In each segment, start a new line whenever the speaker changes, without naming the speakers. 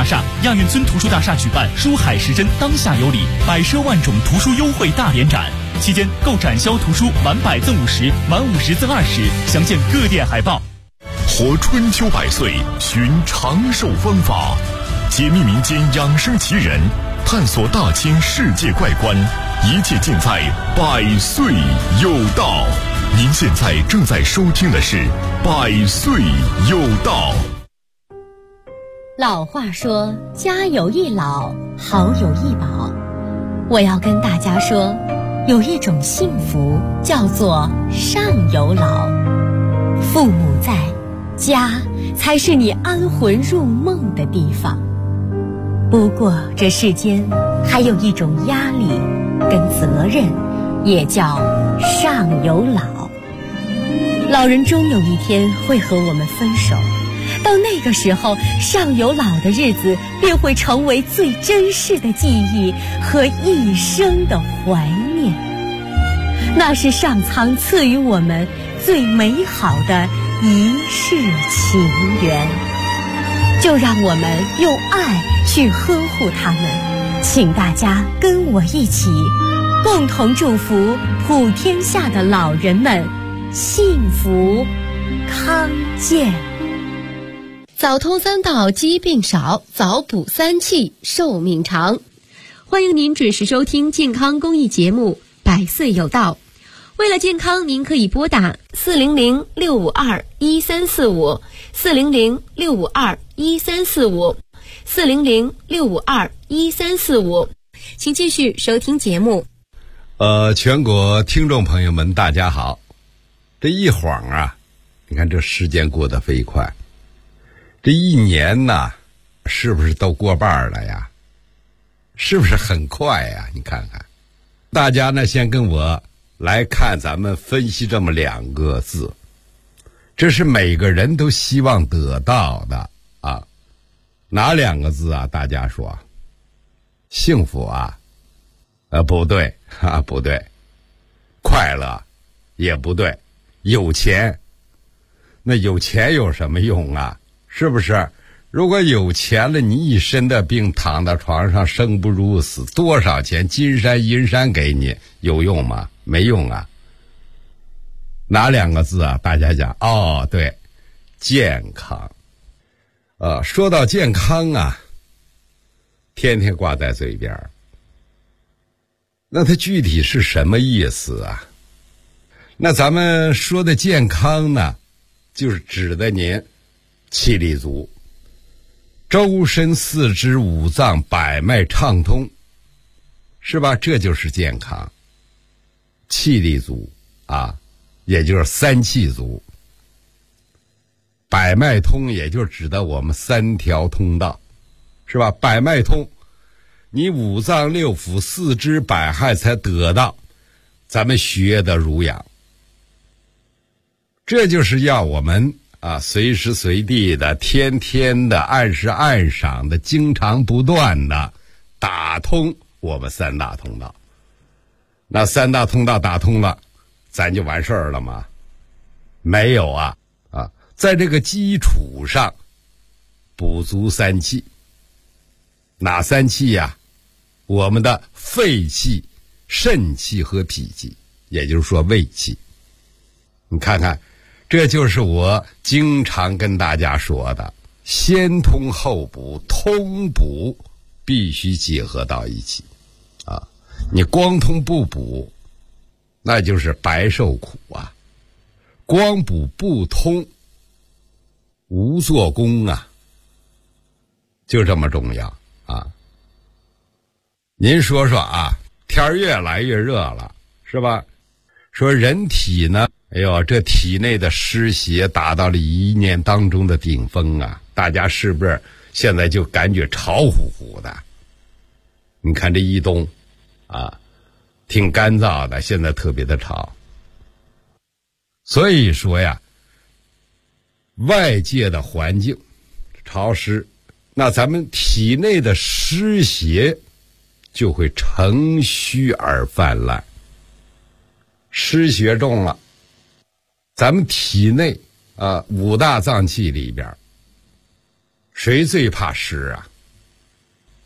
厦、亚运村图书大厦举办书海时针当下有礼百奢万种图书优惠大联展，期间购展销图书满100赠50，满50赠20，详见各店海报。
活春秋百岁，寻长寿方法，解密民间养生奇人，探索大千世界怪观，一切尽在百岁有道。您现在正在收听的是百岁有道。
老话说，家有一老，好有一宝。我要跟大家说，有一种幸福叫做上有老。父母在，家才是你安魂入梦的地方。不过这世间还有一种压力跟责任，也叫上有老。老人终有一天会和我们分手，到那个时候，上有老的日子便会成为最珍视的记忆和一生的怀念。那是上苍赐予我们最美好的一世情缘，就让我们用爱去呵护他们。请大家跟我一起，共同祝福普天下的老人们幸福康健。
早通3到疾病少，早补3气寿命长。欢迎您准时收听健康公益节目百岁有道。为了健康，您可以拨打400-652-1345 400-652-1345 400-652-1345。请继续收听节目。
全国听众朋友们大家好。这一晃啊，你看这时间过得飞快，这一年呢，是不是都过半了呀？是不是很快呀？你看看，大家呢先跟我来看咱们分析这么2个字，这是每个人都希望得到的啊。哪2个字啊？大家说，幸福啊？不对啊，不对。快乐也不对。有钱，那有钱有什么用啊？是不是？如果有钱了，你一身的病躺在床上生不如死，多少钱金山银山给你，有用吗？没用啊。哪2个字啊？大家讲，对，健康。说到健康啊，天天挂在嘴边，那它具体是什么意思啊？那咱们说的健康呢，就是指的您气力足，周身四肢五脏百脉畅通，是吧？这就是健康。气力足啊，也就是3气足。百脉通也就指的我们3条通道，是吧？百脉通，你五脏六腑四肢百骸才得到咱们血的濡养。这就是要我们随时随地的、天天的、按时按赏的、经常不断的打通我们3大通道。那3大通道打通了，咱就完事儿了吗？没有啊！在这个基础上补足3气。哪3气呀？我们的肺气、肾气和脾气，也就是说胃气。你看看，这就是我经常跟大家说的，先通后补，通补必须结合到一起啊！你光通不补，那就是白受苦啊！光补不通，无做功啊！就这么重要啊！您说说啊，天越来越热了，是吧？说人体呢，这体内的湿邪达到了1年当中的顶峰啊！大家是不是现在就感觉潮乎乎的？你看这一冬啊，挺干燥的，现在特别的潮。所以说呀，外界的环境潮湿，那咱们体内的湿邪就会乘虚而泛滥。湿邪重了，咱们体内5大脏器里边，谁最怕湿啊？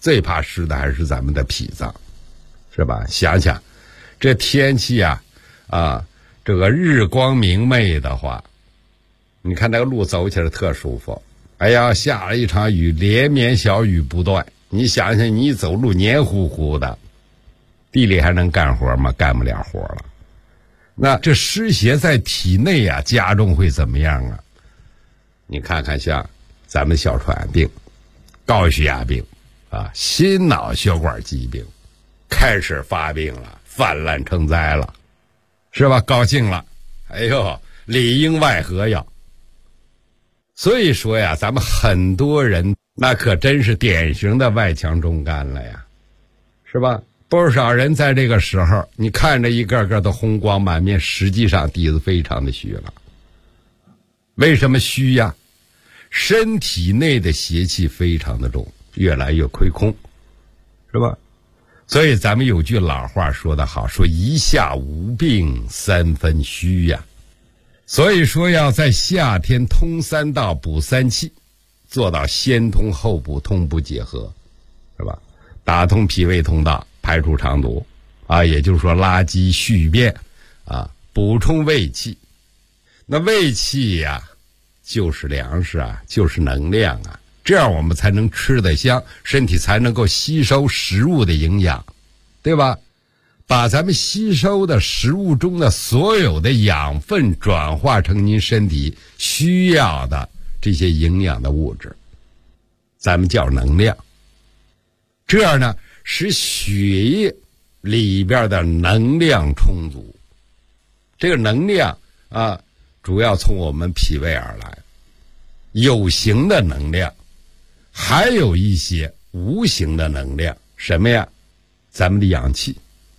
最怕湿的还是咱们的脾脏，是吧？想想这天气啊，这个日光明媚的话，你看那个路走起来特舒服。哎呀，下了一场雨，连绵小雨不断，你想想你走路黏糊糊的，地里还能干活吗？干不了活了。那这湿邪在体内啊加重会怎么样啊？你看看像咱们哮喘病、高血压病心脑血管疾病开始发病了，泛滥成灾了，是吧？高兴了，哎呦，里应外合呀。所以说呀，咱们很多人那可真是典型的外强中干了呀，是吧？不少人在这个时候，你看着一个个的红光满面，实际上底子非常的虚了。为什么虚呀？身体内的邪气非常的重，越来越亏空，是吧？所以咱们有句老话说得好，说一夏无病三分虚呀。所以说要在夏天通三道补三气，做到先通后补，同步结合，是吧？打通脾胃通道，排除肠毒也就是说垃圾蓄便补充胃气。那胃气呀就是粮食就是能量这样我们才能吃得香，身体才能够吸收食物的营养，对吧？把咱们吸收的食物中的所有的养分转化成您身体需要的这些营养的物质，咱们叫能量。这样呢，使血液里边的能量充足。这个能量主要从我们脾胃而来，有形的能量，还有一些无形的能量。什么呀？咱们的氧气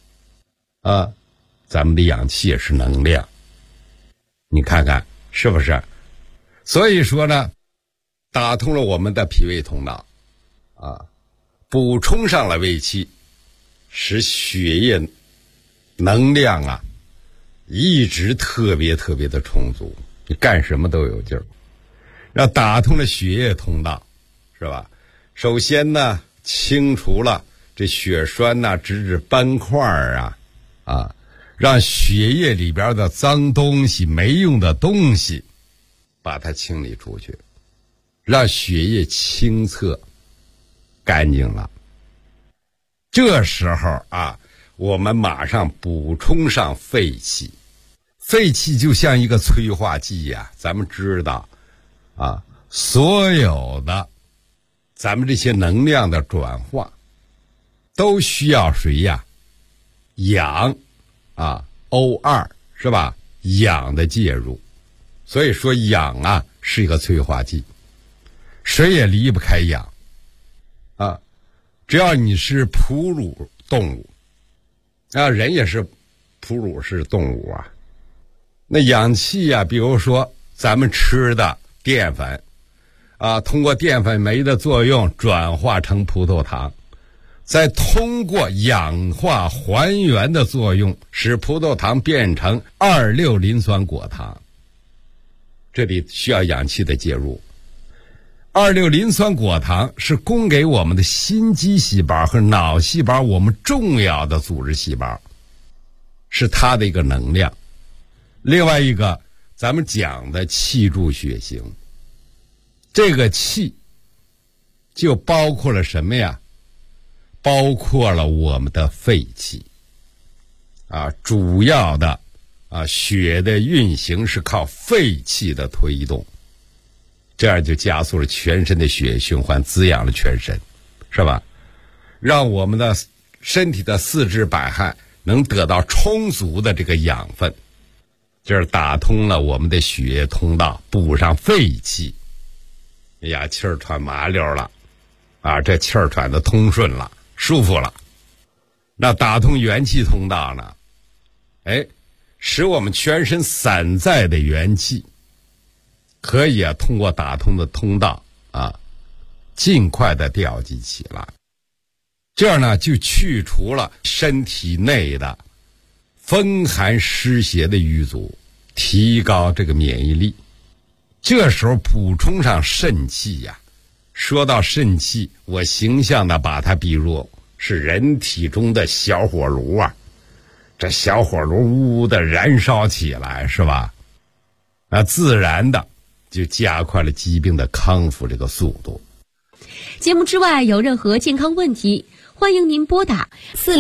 咱们的氧气也是能量，你看看是不是？所以说呢，打通了我们的脾胃通道补充上了胃气，使血液能量一直特别特别的充足，你干什么都有劲儿。那打通了血液通道，是吧？首先呢，清除了这血栓直至斑块让血液里边的脏东西、没用的东西把它清理出去，让血液清澈干净了。这时候我们马上补充上肺气。肺气就像一个催化剂咱们知道所有的咱们这些能量的转化都需要谁呀？氧O2 是吧？氧的介入。所以说氧是一个催化剂，谁也离不开氧只要你是哺乳动物人也是哺乳式动物那氧气比如说咱们吃的淀粉通过淀粉酶的作用转化成葡萄糖，再通过氧化还原的作用使葡萄糖变成2,6磷酸果糖，这里需要氧气的介入。2,6磷酸果糖是供给我们的心肌细胞和脑细胞我们重要的组织细胞，是它的一个能量。另外一个咱们讲的气助血行，这个气就包括了什么呀？包括了我们的肺气主要的血的运行是靠肺气的推动，这样就加速了全身的血液循环，滋养了全身，是吧？让我们的身体的四肢百骸能得到充足的这个养分，就是打通了我们的血液通道，补上肺气，哎呀，气儿喘麻溜了这气儿喘的通顺了，舒服了。那打通元气通道呢，使我们全身散在的元气可以通过打通的通道尽快的调集起来，这样呢就去除了身体内的风寒湿邪的瘀阻，提高这个免疫力。这时候补充上肾气说到肾气，我形象的把它比如是人体中的小火炉啊，这小火炉呜呜的燃烧起来，是吧？自然的就加快了疾病的康复这个速度。
节目之外有任何健康问题，欢迎您拨打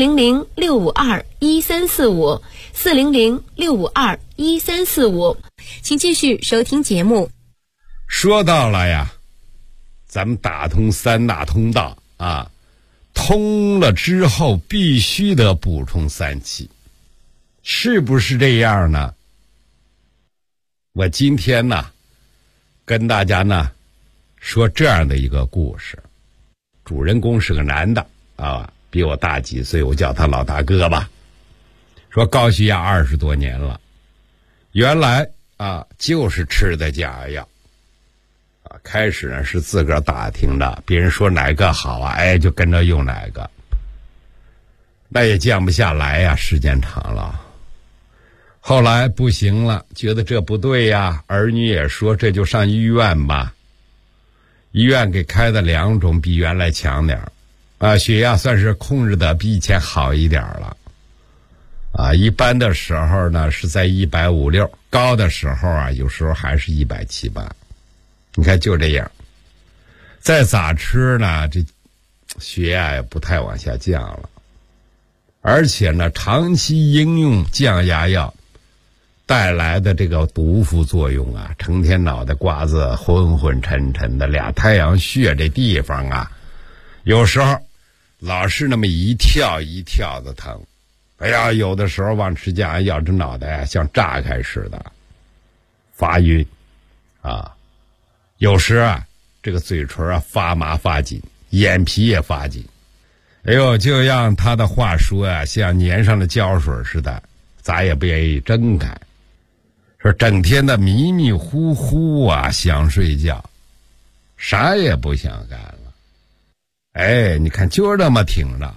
400-652-1345，400-652-1345，请继续收听节目。
说到了呀，咱们打通三大通道啊，通了之后必须得补充三气，是不是这样呢？我今天呢，跟大家呢说这样的一个故事，主人公是个男的啊，比我大几岁，我叫他老大哥吧。说高血压20多年了，原来啊就是吃的假药啊，开始呢是自个儿打听的，别人说哪个好啊，哎就跟着用哪个，那也降不下来呀，时间长了。后来不行了，觉得这不对呀，儿女也说这就上医院吧。医院给开的2种比原来强点啊，血压算是控制的比以前好一点了啊。一般的时候呢是在150-160，高的时候啊有时候还是170-180。你看就这样，再咋吃呢，这血压也不太往下降了。而且呢，长期应用降压药带来的这个毒副作用啊，成天脑袋瓜子昏昏沉沉的，俩太阳穴这地方啊，有时候老是那么一跳一跳的疼。哎呀，有的时候往吃降压药，这脑袋啊像炸开似的，发晕啊。有时啊，这个嘴唇啊发麻发紧，眼皮也发紧。哎呦，就让他的话说啊，像粘上了胶水似的，咋也不愿意睁开。说整天的迷迷糊糊啊，想睡觉，啥也不想干了。哎，你看就这么挺着，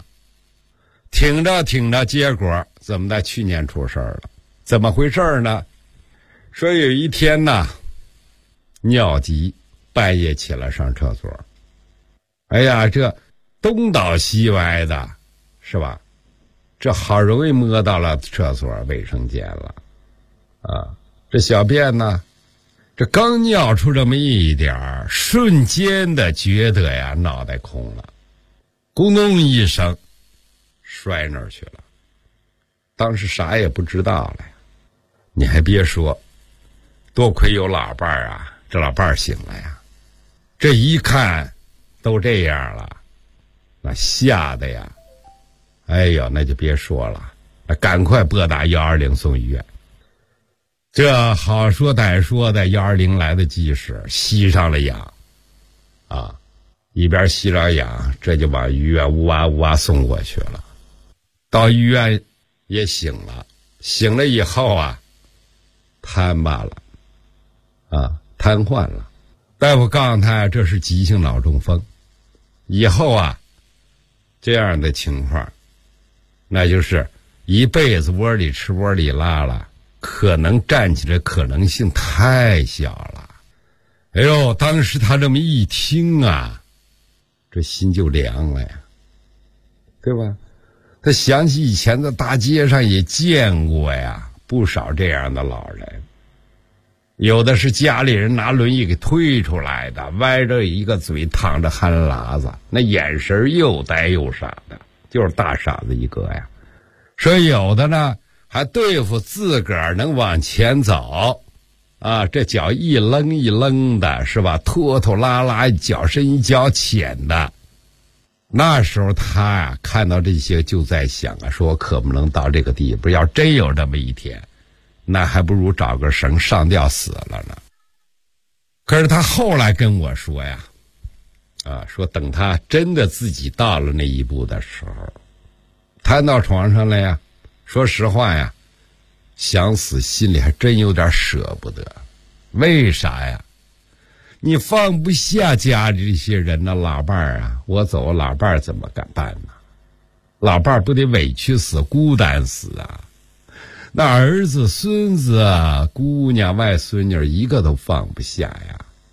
结果怎么在去年出事了？怎么回事呢？说有一天呢，尿急，半夜起来上厕所。哎呀，这东倒西歪的，是吧？这好容易摸到了厕所卫生间了啊！这小便呢，这刚尿出这么一点儿，瞬间的觉得呀脑袋空了，咕咚一声摔那儿去了。当时啥也不知道了呀。你还别说，多亏有老伴儿啊，这老伴儿醒了呀，这一看都这样了，那吓得呀，哎呦，那就别说了，赶快拨打120送医院。这好说歹说的120来得及时，吸上了氧啊，一边吸着氧，这就往医院呜哇呜哇送过去了。到医院也醒了，醒了以后啊，瘫巴了啊，瘫痪了。大夫告诉他这是急性脑中风，以后啊这样的情况，那就是一辈子窝里吃窝里拉了，可能站起来可能性太小了。哎呦，当时他这么一听啊，这心就凉了呀，对吧？他想起以前在大街上也见过呀，不少这样的老人，有的是家里人拿轮椅给推出来的，歪着一个嘴，淌着汗喇子，那眼神又呆又傻的，就是大傻子一个呀。说有的呢还对付自个儿能往前走啊，这脚一扔一扔的，是吧？拖拖拉拉，脚深一脚浅的。那时候他呀看到这些就在想啊，说我可不能到这个地步，要真有这么一天，那还不如找个绳上吊死了呢。可是他后来跟我说呀，说等他真的自己到了那一步的时候，瘫到床上了呀，说实话呀，想死心里还真有点舍不得。为啥呀？你放不下家里这些人呢，老伴儿啊，我走，老伴儿怎么敢办呢？老伴儿不得委屈死，孤单死啊！那儿子、孙子、姑娘、外孙女一个都放不下呀。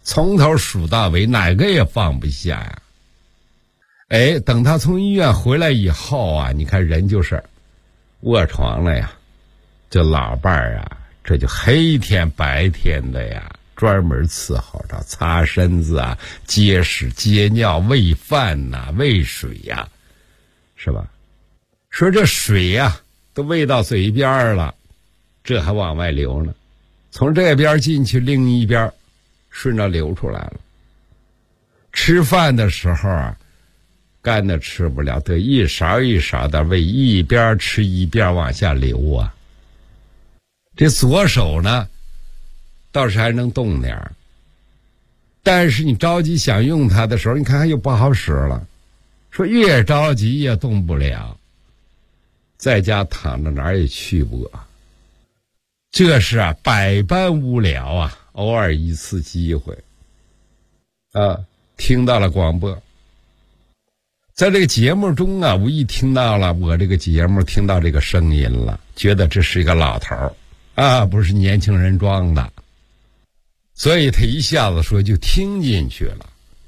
从头数到尾，哪个也放不下呀。哎，等他从医院回来以后啊，你看人就是卧床了呀，这老伴儿啊，这就黑天白天的呀，专门伺候着，擦身子啊，接屎接尿，喂饭呐，喂水呀，是吧？说这水呀，都喂到嘴边了，这还往外流呢，从这边进去，另一边顺着流出来了。吃饭的时候啊，干的吃不了，得一勺一勺的喂，一边吃一边往下流啊。这左手呢，倒是还能动点儿，但是你着急想用它的时候，你看又不好使了，说越着急也动不了，在家躺着哪儿也去不了。这是啊，百般无聊啊，偶尔一次机会啊，听到了广播，在这个节目中啊，无意听到了我这个节目，听到这个声音了，觉得这是一个老头儿啊，不是年轻人装的，所以他一下子说就听进去了。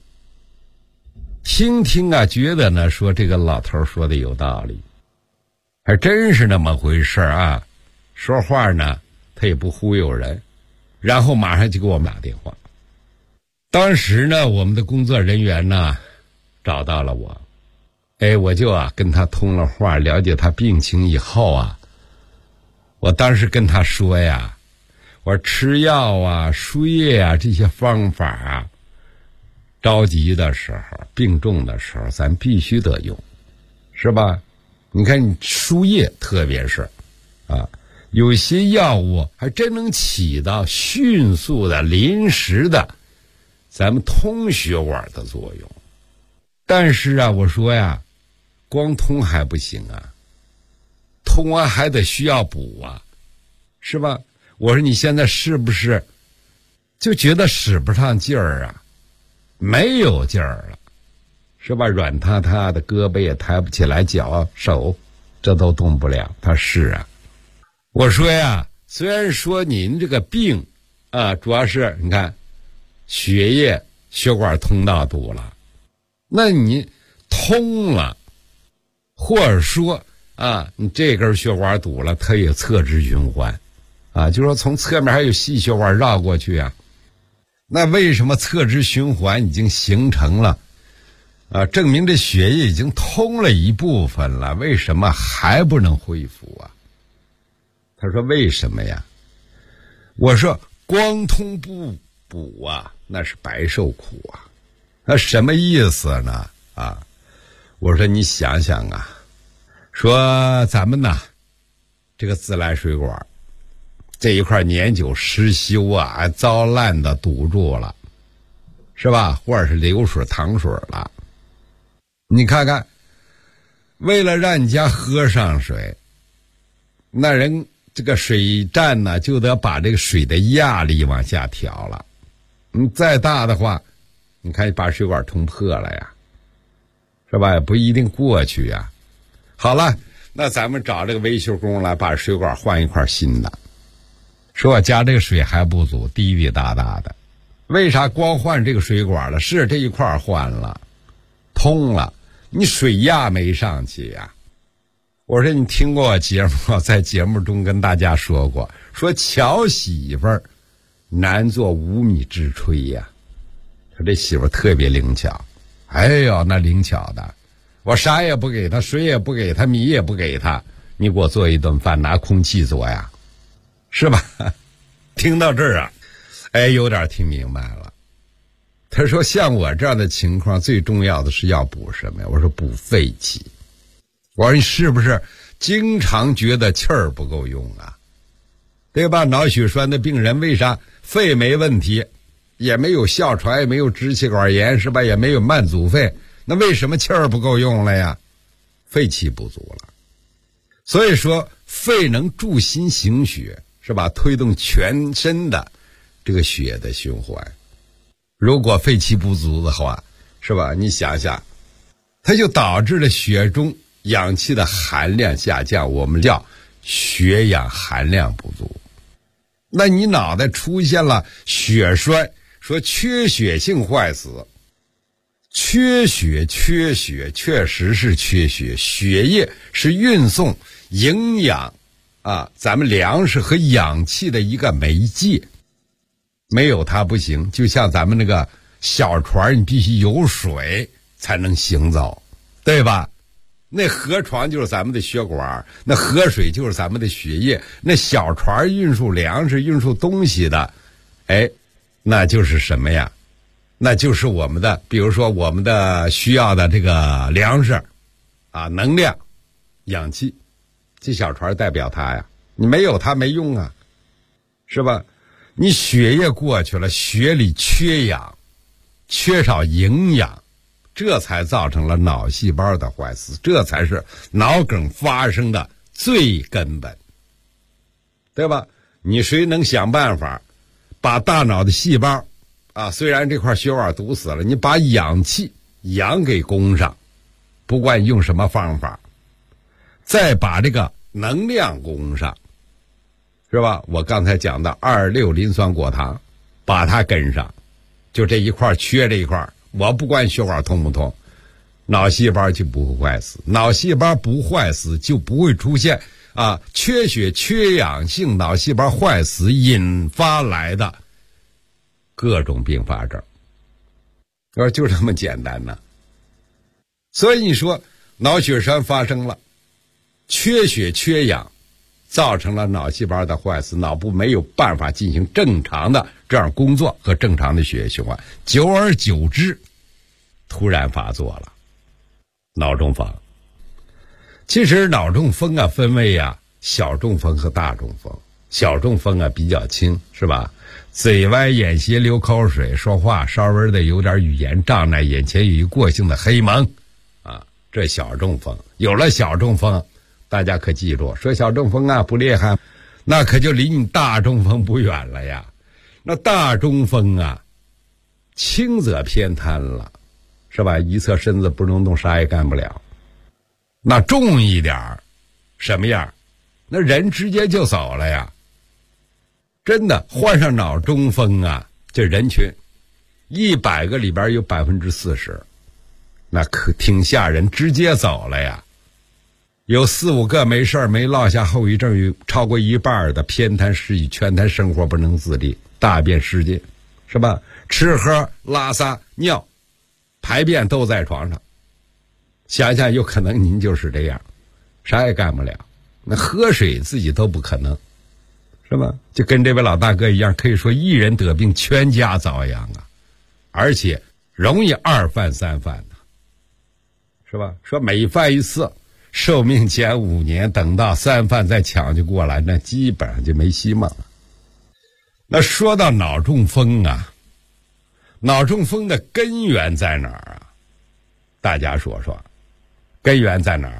听啊，觉得呢说这个老头儿说的有道理，还真是那么回事啊。说话呢他也不忽悠人，然后马上就给我们打电话。当时呢，我们的工作人员呢找到了我，哎，我就啊跟他通了话，了解他病情以后啊，我当时跟他说呀，我说吃药啊、输液啊这些方法啊，着急的时候、病重的时候，咱必须得用，是吧？你看你输液，特别是啊，有些药物还真能起到迅速的、临时的咱们通血管的作用。但是啊，我说呀，光通还不行啊，通完还得需要补啊，是吧？我说你现在是不是就觉得使不上劲儿啊？没有劲儿了，是吧？软塌塌的，胳膊也抬不起来，脚手这都动不了。他是啊，我说呀，虽然说您这个病啊，主要是你看血液血管通道堵了，那你通了，或者说啊，你这根血管堵了，它也侧支循环啊，就是说从侧面还有细血管绕过去啊。那为什么侧支循环已经形成了啊？证明这血液已经通了一部分了，为什么还不能恢复啊？他说为什么呀？我说光通不补啊，那是白受苦啊。那什么意思呢？啊，我说你想想啊，说咱们呢这个自来水管这一块年久失修啊，糟烂的堵住了，是吧？或者是流水淌水了，你看看，为了让你家喝上水，那人这个水站呢就得把这个水的压力往下调了，再大的话，你看把水管通破了呀，是吧？也不一定过去呀。好了，那咱们找这个维修工来把水管换一块新的。说我家这个水还不足，滴滴答答的，为啥光换这个水管了？是这一块换了，通了，你水压没上去呀。我说你听过我节目，在节目中跟大家说过，说巧媳妇儿难做无米之炊呀。说这媳妇儿特别灵巧，哎呦那灵巧的，我啥也不给他，水也不给他，米也不给他，你给我做一顿饭拿空气做呀，是吧？听到这儿啊，哎，有点听明白了。他说像我这样的情况，最重要的是要补什么呀？我说补肺气。我说你是不是经常觉得气儿不够用啊？对吧？脑血栓的病人为啥肺没问题，也没有哮喘，也没有支气管炎，是吧？也没有慢阻肺，那为什么气儿不够用了呀？肺气不足了。所以说肺能助心行血，是吧？推动全身的这个血的循环。如果肺气不足的话，是吧？你想想，它就导致了血中氧气的含量下降，我们叫血氧含量不足。那你脑袋出现了血栓， 说缺血性坏死，缺血确实是缺血，血液是运送营养咱们粮食和氧气的一个媒介，没有它不行。就像咱们那个小船，你必须有水才能行走，对吧？那河床就是咱们的血管，那河水就是咱们的血液，那小船运输粮食运输东西的，那就是什么呀？那就是我们的，比如说我们的需要的这个粮食能量、氧气，这小船代表它呀，你没有它没用啊，是吧？你血液过去了，血里缺氧，缺少营养，这才造成了脑细胞的坏死，这才是脑梗发生的最根本，对吧？你谁能想办法把大脑的细胞虽然这块血管堵死了，你把氧给供上，不管用什么方法，再把这个能量供上，是吧？我刚才讲的2,6磷酸果糖，把它跟上，就这一块缺这一块，我不管血管通不通，脑细胞就不会坏死，脑细胞不坏死就不会出现缺血缺氧性脑细胞坏死引发来的各种并发症，就这么简单呢。所以你说脑血栓发生了，缺血缺氧，造成了脑细胞的坏死，脑部没有办法进行正常的这样工作和正常的血液循环，久而久之突然发作了脑中风。其实脑中风分为小中风和大中风。小中风比较轻，是吧？嘴歪眼斜流口水，说话稍微的有点语言障碍，眼前有一过性的黑蒙这小中风。有了小中风，大家可记住，说小中风不厉害，那可就离你大中风不远了呀。那大中风轻则偏瘫了，是吧？一侧身子不能动，啥也干不了。那重一点什么样？那人直接就走了呀。真的患上脑中风这人群100个里边有40%，那可挺吓人，直接走了呀。有4-5个没事没落下后遗症，有超过1半的偏瘫失忆，全瘫生活不能自理，大便失禁，是吧？吃喝拉撒尿排便都在床上，想想有可能您就是这样，啥也干不了，那喝水自己都不可能，是吧？就跟这位老大哥一样，可以说一人得病全家遭殃而且容易2犯3犯是吧？说每犯一次寿命减5年，等到3犯再抢救过来，那基本上就没希望了。那说到脑中风脑中风的根源在哪儿大家说说，根源在哪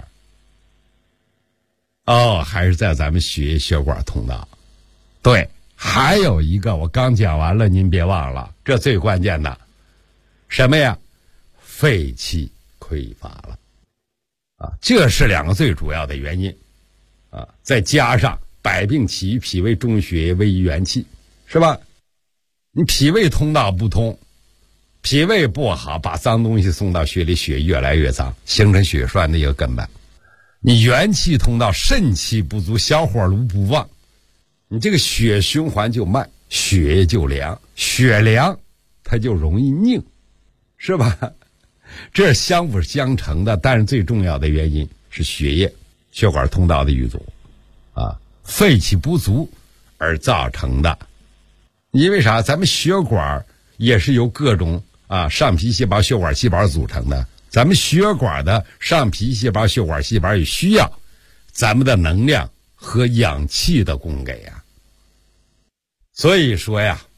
儿？还是在咱们血液血管通道。对，还有一个我刚讲完了，您别忘了，这最关键的什么呀？肺气匮乏了这是2个最主要的原因再加上百病起于脾胃，中血液位于元气，是吧？你脾胃通道不通，脾胃不好，把脏东西送到血里，血越来越脏，形成血栓的一个根本。你元气通道，肾气不足，小火炉不旺，你这个血循环就慢，血液就凉，血凉它就容易凝，是吧？这是相辅相成的，但是最重要的原因是血液血管通道的瘀阻肺气不足而造成的。因为啥？咱们血管也是由各种上皮细胞、血管细胞组成的，咱们血管的上皮细胞、血管细胞也需要咱们的能量和氧气的供给所以说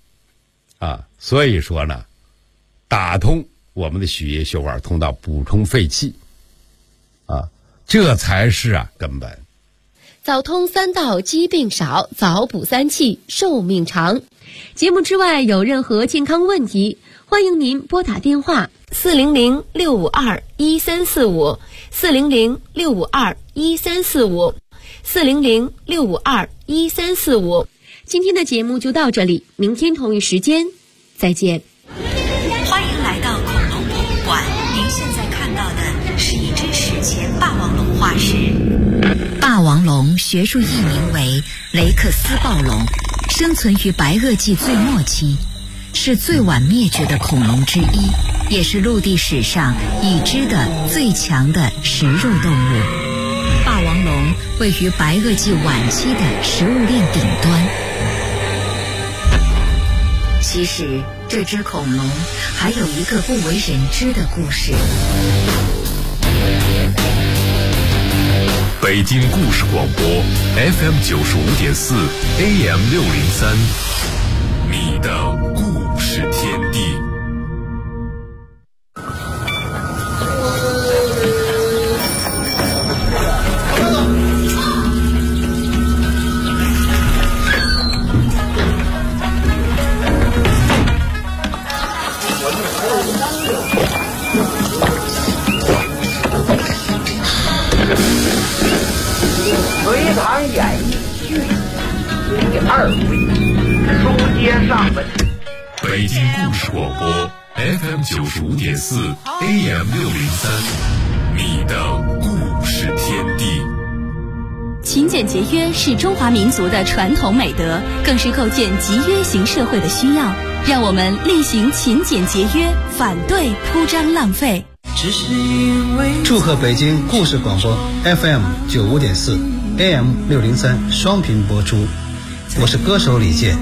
呢，打通我们的血液血管通道，补充肺气这才是根本。
早通3道疾病少，早补3气寿命长。节目之外有任何健康问题，欢迎您拨打电话400-652-1345 400-652-1345 400-652-1345。今天的节目就到这里，明天同一时间再见。
欢迎来到恐龙博物馆，您现在看到的是一只史前霸王龙化石。霸王龙学术译名为雷克斯暴龙，生存于白垩纪最末期，是最晚灭绝的恐龙之一，也是陆地史上已知的最强的食肉动物。霸王龙位于白垩纪晚期的食物链顶端。其实这只恐龙还有一个不为人知的故事。
北京故事广播 FM 95.4 AM 603，你的故事天地。
隋唐演艺剧第2回，书接上文。
北京故事广播 FM 95.4 AM 603，你的故事天地。
勤俭节约是中华民族的传统美德，更是构建集约型社会的需要。让我们厉行勤俭节约，反对铺张浪费。
祝贺北京故事广播 FM 95.4 AM 603双频播出，我是歌手李健。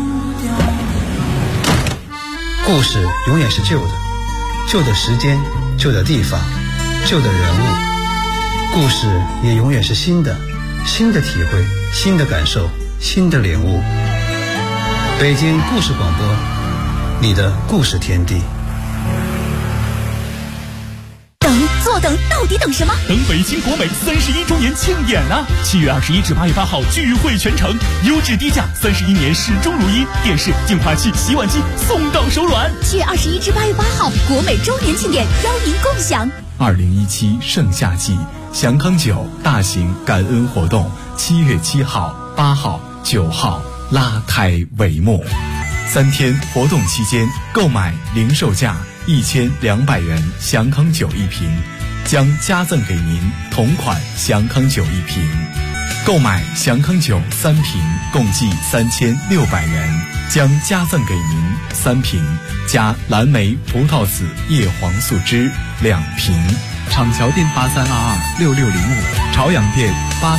故事永远是旧的，旧的时间，旧的地方，旧的人物。故事也永远是新的，新的体会，新的感受，新的领悟。北京故事广播，你的故事天地。
坐等，到底等什么？
等北京国美31周年庆典啊！7月21至8月8号聚会全城，优质低价，31年始终如一，电视、净化器、洗碗机送到手软。
7月21至8月8号，国美周年庆典邀您共享。
2017盛夏季祥康酒大型感恩活动，7月7号、8号、9号拉开帷幕。3天活动期间，购买零售价1200元祥康酒1瓶，将加赠给您同款祥康酒1瓶。购买祥康酒3瓶，共计3600元，将加赠给您3瓶加蓝莓葡萄籽叶黄素汁2瓶。厂桥店83226605，朝阳店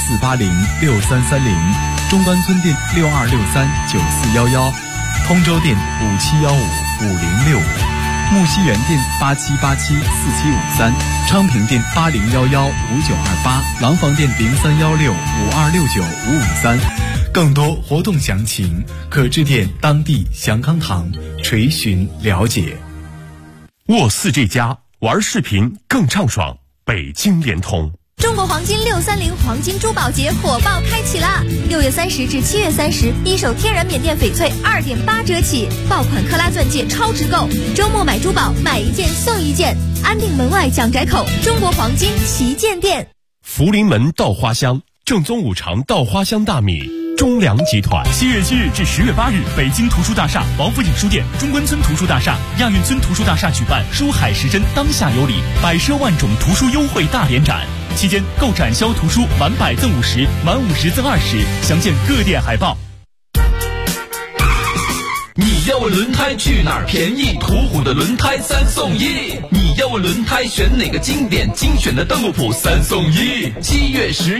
84806330，中关村店62639411，通州店57155065。木樨园店87874753，昌平店80115928，廊坊店031652695553。更多活动详情可致电当地祥康堂垂询了解。
沃4这家玩视频更畅爽，北京联通。
中国黄金630黄金珠宝节火爆开启啦！6月30至7月30，一手天然缅甸翡翠2.8折起，爆款克拉钻戒超值购，周末买珠宝买1件送1件，安定门外蒋宅口中国黄金旗舰店。
福临门稻花香，正宗五常稻花香大米，中粮集团。
7月7日至10月8日，北京图书大厦、王府井书店、中关村图书大厦、亚运村图书大厦举办书海时针当下有礼，百奢万种图书优惠大联展。期间购展销图书满100赠50，满50赠20，详见各店海报。
你要问轮胎去哪儿便宜？途虎的轮胎3送1。你要问轮胎选哪个经典？精选的邓禄普3送1。7月10